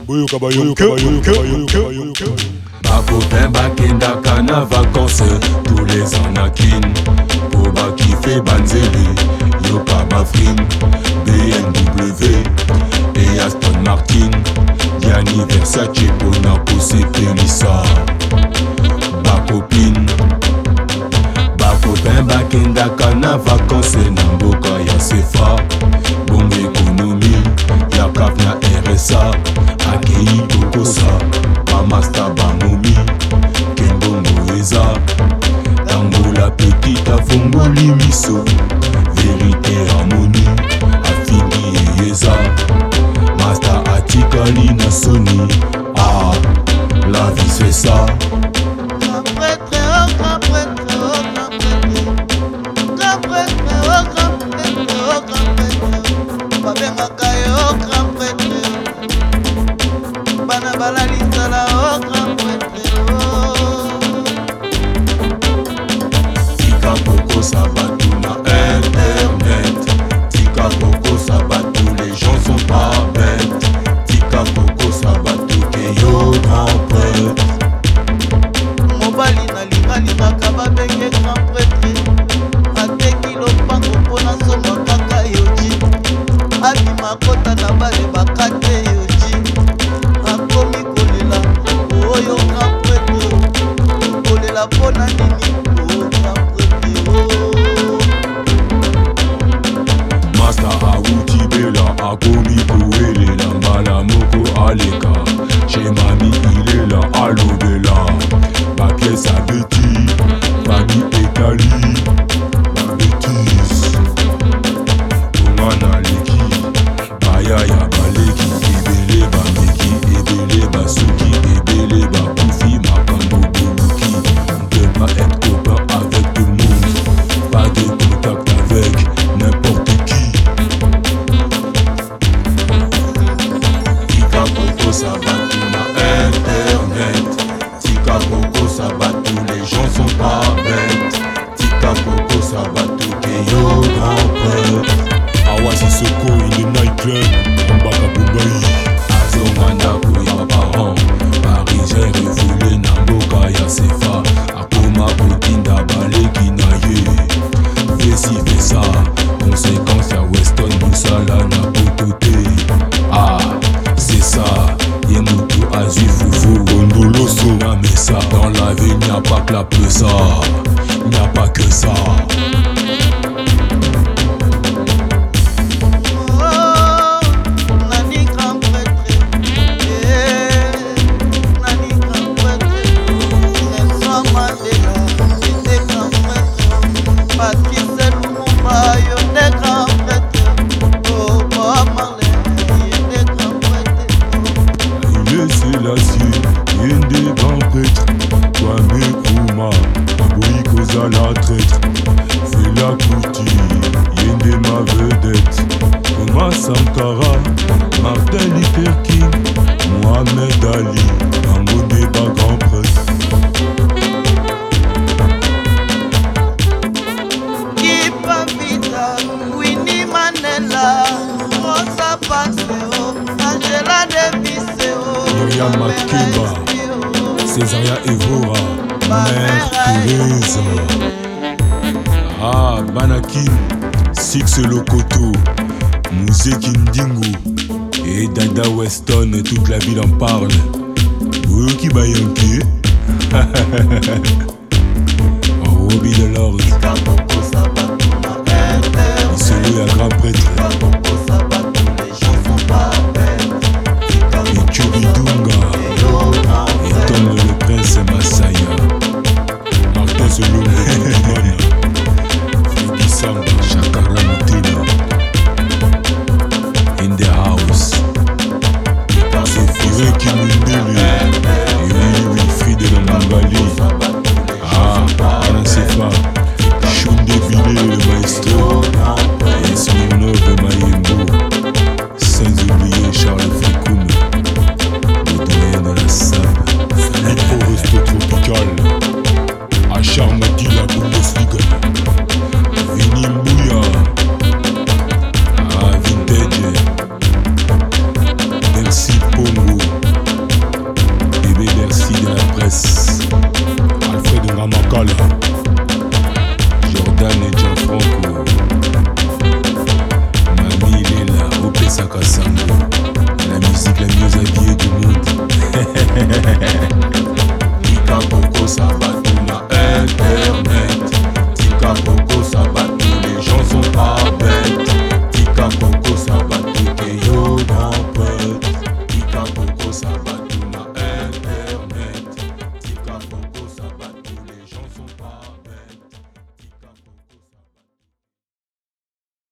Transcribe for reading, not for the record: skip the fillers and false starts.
Ma copain bakendaka na vacances tous les anakin po bakife banzele yoka bafrim BMW et Aston Martin Gianni Versace pona kosepelisa bakopine bacopain bakendaka na vacances na mboka ya sefa bongo ekonomi ya kaf na RSA akei kokosa bamasta bamomi kembongo eza tango la petite afongoli miso verite harmonie afini eyeza masta atikali na soni ah la vie c'est ça. Tika Coco ça va tout na internet. Tika Coco ça va tout, les gens sont pas bêtes. Tika Coco ça va tout, que yo grand prêtre. Mobali na linga kababenge grand prêtre. Ateki lopango pona somo kaka yoji. Abi makota na bale bakate yoji. Akomi kolela oyo grand prêtre. Kolela pona nini o grand prêtre. Master awuti bela akomi koelela mbala moko aleka. Chez mami il est là alobela. Bapièce à Betty, Bami et Kali, la bêtise. Omana leki, bayaya baleki, ebele bameki, ebele basuki, ebele bakoufi, makambo boluki. On peut pas être copain avec tout le monde, pas de contact avec n'importe qui. Tika Coco ça va tout na internet. Tika Coco ça va tout, les gens sont pas bêtes. Tika Coco ça va tout, que yo grand prêtre. Awa Sissoko in the nightclub, Mbaka Bumbai. Azomanda kuya parent, Parisien refoulé na mboka ya sefa. Akoma kotinda baleki na ye, vesi vesa. Conséquence ya Weston Moussala na botote. Ah, c'est ça, Yemutu Azu Foufou Gondoloso na Messa. Dans la vie, n'y a pas que la pesa, n'y a pas que ça. Yende grand prêtre, Kwame Nkrumah, Aboyi Koza la traître, Fela Kuti, Yende ma vedette, Thomas Sankara, Martin Luther King, Mohamed Ali, Tango Deba grand prêtre. Kipa Vita, Winnie Mandela, Rosa Paseo, Angela Davis, Miriam Makeba, Césaria Evora, Mère Teresa. Ah, Banakin, Six Lokoto, Mousé Kindingo et Dada Weston, toute la ville en parle. Wuki Bayanke, Robbie Delors, Tika Coco ça va tout na internet. Solo à grand prêtre. Tika Coco ça